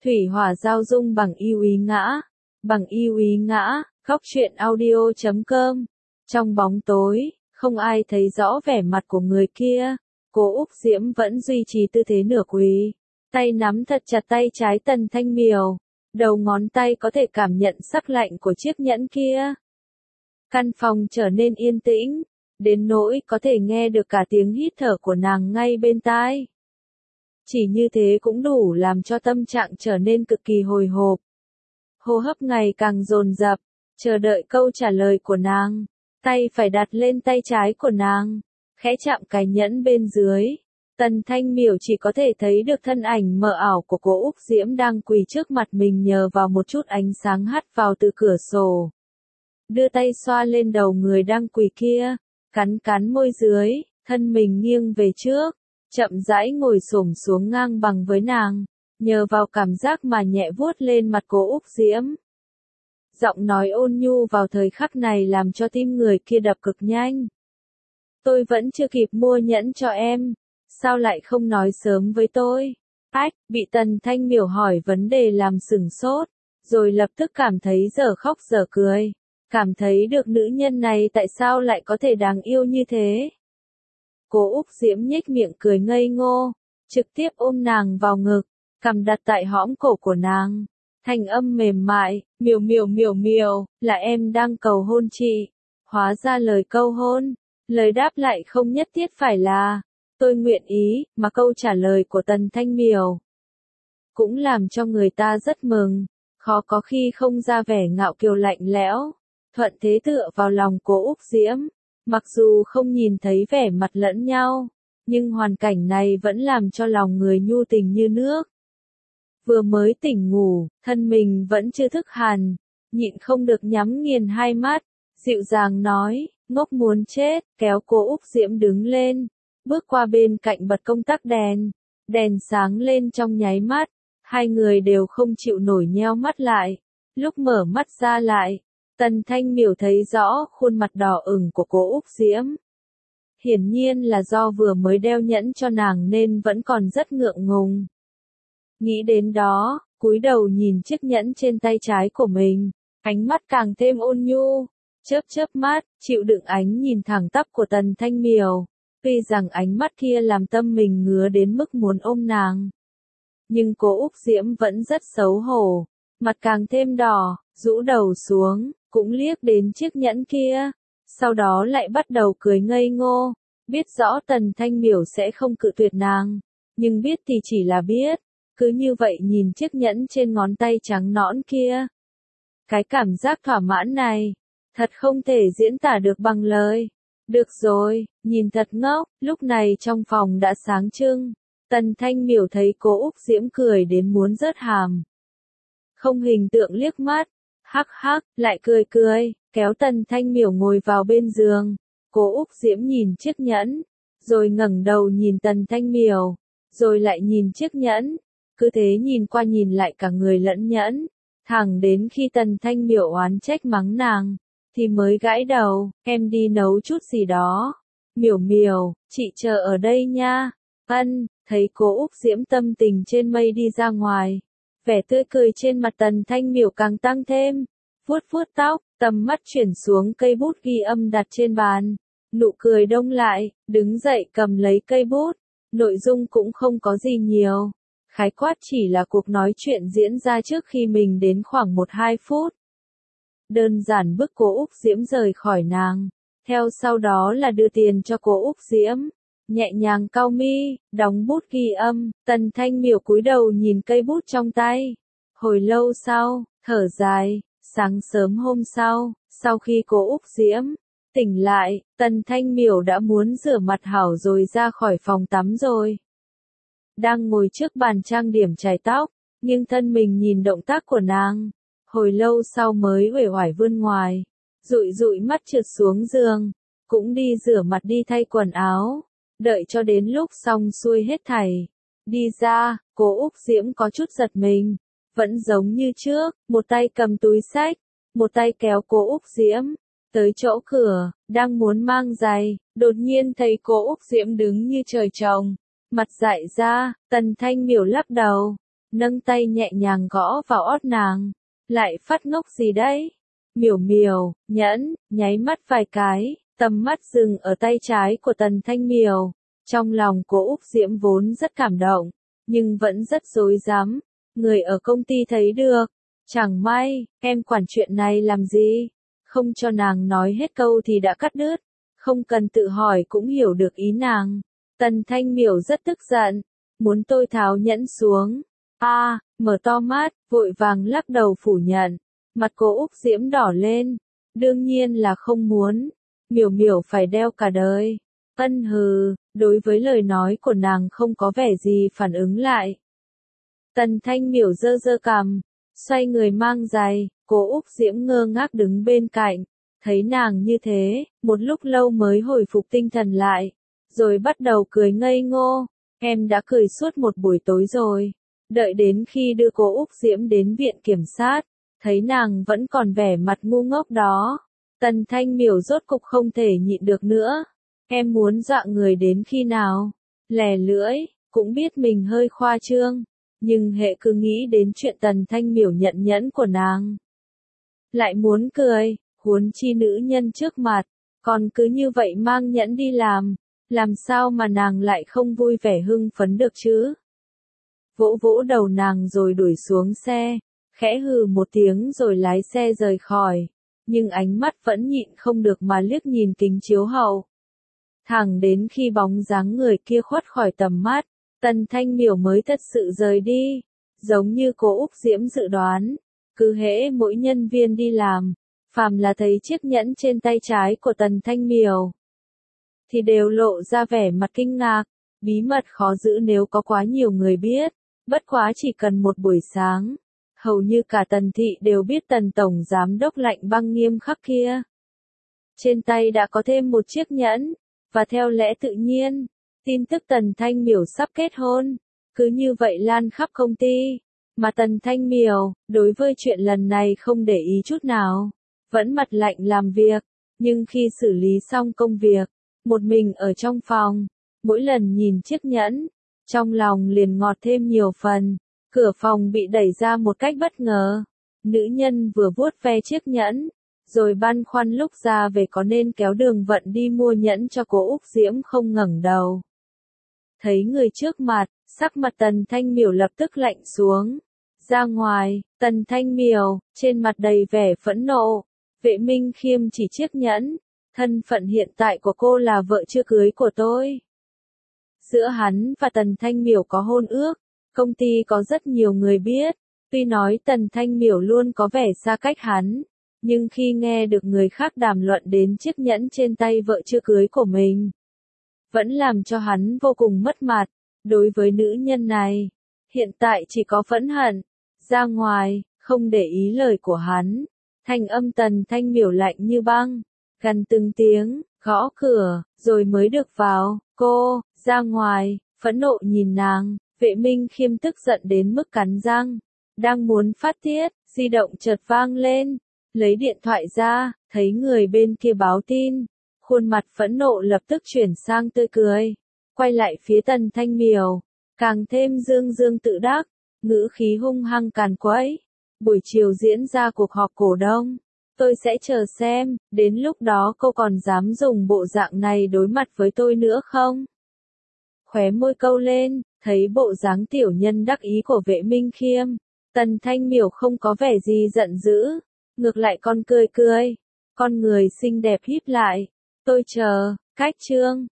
Thủy hỏa giao dung bằng yêu ý ngã. Bằng yêu ý ngã, góc truyện audio.com. Trong bóng tối, không ai thấy rõ vẻ mặt của người kia. Cố Úc Diễm vẫn duy trì tư thế nửa quỳ. Tay nắm thật chặt tay trái Tần Thanh Miểu. Đầu ngón tay có thể cảm nhận sắc lạnh của chiếc nhẫn kia. Căn phòng trở nên yên tĩnh, đến nỗi có thể nghe được cả tiếng hít thở của nàng ngay bên tai. Chỉ như thế cũng đủ làm cho tâm trạng trở nên cực kỳ hồi hộp. Hô hấp ngày càng dồn dập, chờ đợi câu trả lời của nàng. Tay phải đặt lên tay trái của nàng, khẽ chạm cái nhẫn bên dưới. Tần Thanh Miểu chỉ có thể thấy được thân ảnh mờ ảo của Cố Úc Diễm đang quỳ trước mặt mình nhờ vào một chút ánh sáng hắt vào từ cửa sổ. Đưa tay xoa lên đầu người đang quỳ kia, cắn cắn môi dưới, thân mình nghiêng về trước, chậm rãi ngồi xổm xuống ngang bằng với nàng, nhờ vào cảm giác mà nhẹ vuốt lên mặt Cố Úc Diễm. Giọng nói ôn nhu vào thời khắc này làm cho tim người kia đập cực nhanh. Tôi vẫn chưa kịp mua nhẫn cho em, sao lại không nói sớm với tôi? Ách, bị Tần Thanh Miểu hỏi vấn đề làm sửng sốt, rồi lập tức cảm thấy dở khóc dở cười. Cảm thấy được nữ nhân này tại sao lại có thể đáng yêu như thế. Cố Úc Diễm nhếch miệng cười ngây ngô, trực tiếp ôm nàng vào ngực, cằm đặt tại hõm cổ của nàng. Thanh âm mềm mại, miểu miểu miểu miểu, là em đang cầu hôn chị. Hóa ra lời câu hôn, lời đáp lại không nhất thiết phải là tôi nguyện ý, mà câu trả lời của Tần Thanh Miểu cũng làm cho người ta rất mừng, khó có khi không ra vẻ ngạo kiều lạnh lẽo. Thuận thế tựa vào lòng Cố Úc Diễm, mặc dù không nhìn thấy vẻ mặt lẫn nhau, nhưng hoàn cảnh này vẫn làm cho lòng người nhu tình như nước. Vừa mới tỉnh ngủ, thân mình vẫn chưa thức hẳn, nhịn không được nhắm nghiền hai mắt, dịu dàng nói, ngốc muốn chết, kéo Cố Úc Diễm đứng lên, bước qua bên cạnh bật công tắc đèn, đèn sáng lên trong nháy mắt, hai người đều không chịu nổi nheo mắt lại, lúc mở mắt ra lại. Tần Thanh Miểu thấy rõ khuôn mặt đỏ ửng của Cố Úc Diễm. Hiển nhiên là do vừa mới đeo nhẫn cho nàng nên vẫn còn rất ngượng ngùng. Nghĩ đến đó, cúi đầu nhìn chiếc nhẫn trên tay trái của mình, ánh mắt càng thêm ôn nhu, chớp mắt, chịu đựng ánh nhìn thẳng tắp của Tần Thanh Miểu. Tuy rằng ánh mắt kia làm tâm mình ngứa đến mức muốn ôm nàng, nhưng Cố Úc Diễm vẫn rất xấu hổ, mặt càng thêm đỏ, rũ đầu xuống, cũng liếc đến chiếc nhẫn kia, sau đó lại bắt đầu cười ngây ngô, biết rõ Tần Thanh Miểu sẽ không cự tuyệt nàng, nhưng biết thì chỉ là biết, cứ như vậy nhìn chiếc nhẫn trên ngón tay trắng nõn kia. Cái cảm giác thỏa mãn này, thật không thể diễn tả được bằng lời. Được rồi, nhìn thật ngốc, lúc này trong phòng đã sáng trưng, Tần Thanh Miểu thấy Cố Úc Diễm cười đến muốn rớt hàm. Không hình tượng liếc mắt, hắc hắc, lại cười, kéo Tần Thanh Miểu ngồi vào bên giường. Cố Úc Diễm nhìn chiếc nhẫn, rồi ngẩng đầu nhìn Tần Thanh Miểu, rồi lại nhìn chiếc nhẫn, cứ thế nhìn qua nhìn lại cả người lẫn nhẫn, thẳng đến khi Tần Thanh Miểu oán trách mắng nàng, thì mới gãi đầu, em đi nấu chút gì đó. Miểu miểu, chị chờ ở đây nha. Ân, thấy Cố Úc Diễm tâm tình trên mây đi ra ngoài. Vẻ tươi cười trên mặt Tần Thanh Miểu càng tăng thêm, vuốt tóc, tầm mắt chuyển xuống cây bút ghi âm đặt trên bàn, nụ cười đông lại, đứng dậy cầm lấy cây bút, nội dung cũng không có gì nhiều, khái quát chỉ là cuộc nói chuyện diễn ra trước khi mình đến khoảng 1-2 phút. Đơn giản bức Cố Úc Diễm rời khỏi nàng, theo sau đó là đưa tiền cho Cố Úc Diễm. Nhẹ nhàng cau mi, đóng bút ghi âm, Tần Thanh Miểu cúi đầu nhìn cây bút trong tay. Hồi lâu sau, thở dài, sáng sớm hôm sau khi Cố Úc Diễm tỉnh lại, Tần Thanh Miểu đã muốn rửa mặt hảo rồi ra khỏi phòng tắm rồi. Đang ngồi trước bàn trang điểm chải tóc, nhưng thân mình nhìn động tác của nàng. Hồi lâu sau mới uể oải vươn ngoài, dụi mắt trượt xuống giường, cũng đi rửa mặt đi thay quần áo. Đợi cho đến lúc xong xuôi hết thảy, đi ra, Cố Úc Diễm có chút giật mình, vẫn giống như trước, một tay cầm túi xách, một tay kéo Cố Úc Diễm, tới chỗ cửa, đang muốn mang giày, đột nhiên thấy Cố Úc Diễm đứng như trời trồng, mặt dại ra, Tần Thanh Miểu lắc đầu, nâng tay nhẹ nhàng gõ vào ót nàng. Lại phát ngốc gì đấy? Miểu miểu, nhẫn, nháy mắt vài cái, tầm mắt dừng ở tay trái của Tần Thanh Miểu. Trong lòng Cố Úc Diễm vốn rất cảm động, nhưng vẫn rất rối rắm. Người ở công ty thấy được. Chẳng may, em quản chuyện này làm gì? Không cho nàng nói hết câu thì đã cắt đứt. Không cần tự hỏi cũng hiểu được ý nàng. Tần Thanh Miểu rất tức giận. Muốn tôi tháo nhẫn xuống. Mở to mắt, vội vàng lắc đầu phủ nhận. Mặt Cố Úc Diễm đỏ lên. Đương nhiên là không muốn. Miểu miểu phải đeo cả đời. Ân hừ, đối với lời nói của nàng không có vẻ gì phản ứng lại. Tần Thanh Miểu giơ giơ cằm, xoay người mang giày, Cố Úc Diễm ngơ ngác đứng bên cạnh. Thấy nàng như thế, một lúc lâu mới hồi phục tinh thần lại, rồi bắt đầu cười ngây ngô. Em đã cười suốt một buổi tối rồi. Đợi đến khi đưa Cố Úc Diễm đến viện kiểm sát, thấy nàng vẫn còn vẻ mặt ngu ngốc đó. Tần Thanh Miểu rốt cục không thể nhịn được nữa. Em muốn dọa người đến khi nào? Lè lưỡi, cũng biết mình hơi khoa trương. Nhưng hệ cứ nghĩ đến chuyện Tần Thanh Miểu nhận nhẫn của nàng. Lại muốn cười, huống chi nữ nhân trước mặt, còn cứ như vậy mang nhẫn đi làm sao mà nàng lại không vui vẻ hưng phấn được chứ? Vỗ vỗ đầu nàng rồi đuổi xuống xe, khẽ hừ một tiếng rồi lái xe rời khỏi, nhưng ánh mắt vẫn nhịn không được mà liếc nhìn kính chiếu hậu. Thẳng đến khi bóng dáng người kia khuất khỏi tầm mắt, Tần Thanh Miểu mới thật sự rời đi. Giống như Cố Úc Diễm dự đoán, cứ hễ mỗi nhân viên đi làm, phàm là thấy chiếc nhẫn trên tay trái của Tần Thanh Miểu, thì đều lộ ra vẻ mặt kinh ngạc. Bí mật khó giữ nếu có quá nhiều người biết, bất quá chỉ cần một buổi sáng, hầu như cả Tần thị đều biết Tần tổng giám đốc lạnh băng nghiêm khắc kia trên tay đã có thêm một chiếc nhẫn, và theo lẽ tự nhiên, tin tức Tần Thanh Miểu sắp kết hôn, cứ như vậy lan khắp công ty. Mà Tần Thanh Miểu, đối với chuyện lần này không để ý chút nào, vẫn mặt lạnh làm việc, nhưng khi xử lý xong công việc, một mình ở trong phòng, mỗi lần nhìn chiếc nhẫn, trong lòng liền ngọt thêm nhiều phần. Cửa phòng bị đẩy ra một cách bất ngờ. Nữ nhân vừa vuốt ve chiếc nhẫn, rồi băn khoăn lúc ra về có nên kéo Đường Vận đi mua nhẫn cho Cố Úc Diễm không ngẩng đầu. Thấy người trước mặt, sắc mặt Tần Thanh Miểu lập tức lạnh xuống. Ra ngoài, Tần Thanh Miểu, trên mặt đầy vẻ phẫn nộ. Vệ Minh Khiêm chỉ chiếc nhẫn. Thân phận hiện tại của cô là vợ chưa cưới của tôi. Giữa hắn và Tần Thanh Miểu có hôn ước. Công ty có rất nhiều người biết. Tuy nói Tần Thanh Miểu luôn có vẻ xa cách hắn, nhưng khi nghe được người khác đàm luận đến chiếc nhẫn trên tay vợ chưa cưới của mình, vẫn làm cho hắn vô cùng mất mặt. Đối với nữ nhân này, hiện tại chỉ có phẫn hận. Ra ngoài, không để ý lời của hắn, thanh âm Tần Thanh Miểu lạnh như băng, gần từng tiếng, gõ cửa, rồi mới được vào. Cô, ra ngoài, phẫn nộ nhìn nàng. Vệ Minh Khiêm tức giận đến mức cắn răng, đang muốn phát tiết, di động chợt vang lên, lấy điện thoại ra, thấy người bên kia báo tin, khuôn mặt phẫn nộ lập tức chuyển sang tươi cười, quay lại phía Tần Thanh Miểu, càng thêm dương dương tự đắc, ngữ khí hung hăng càn quấy. Buổi chiều diễn ra cuộc họp cổ đông, tôi sẽ chờ xem, đến lúc đó cô còn dám dùng bộ dạng này đối mặt với tôi nữa không? Khóe môi câu lên, thấy bộ dáng tiểu nhân đắc ý của Vệ Minh Khiêm, Tần Thanh Miểu không có vẻ gì giận dữ, ngược lại còn cười cười, con người xinh đẹp híp lại. Tôi chờ, cách chương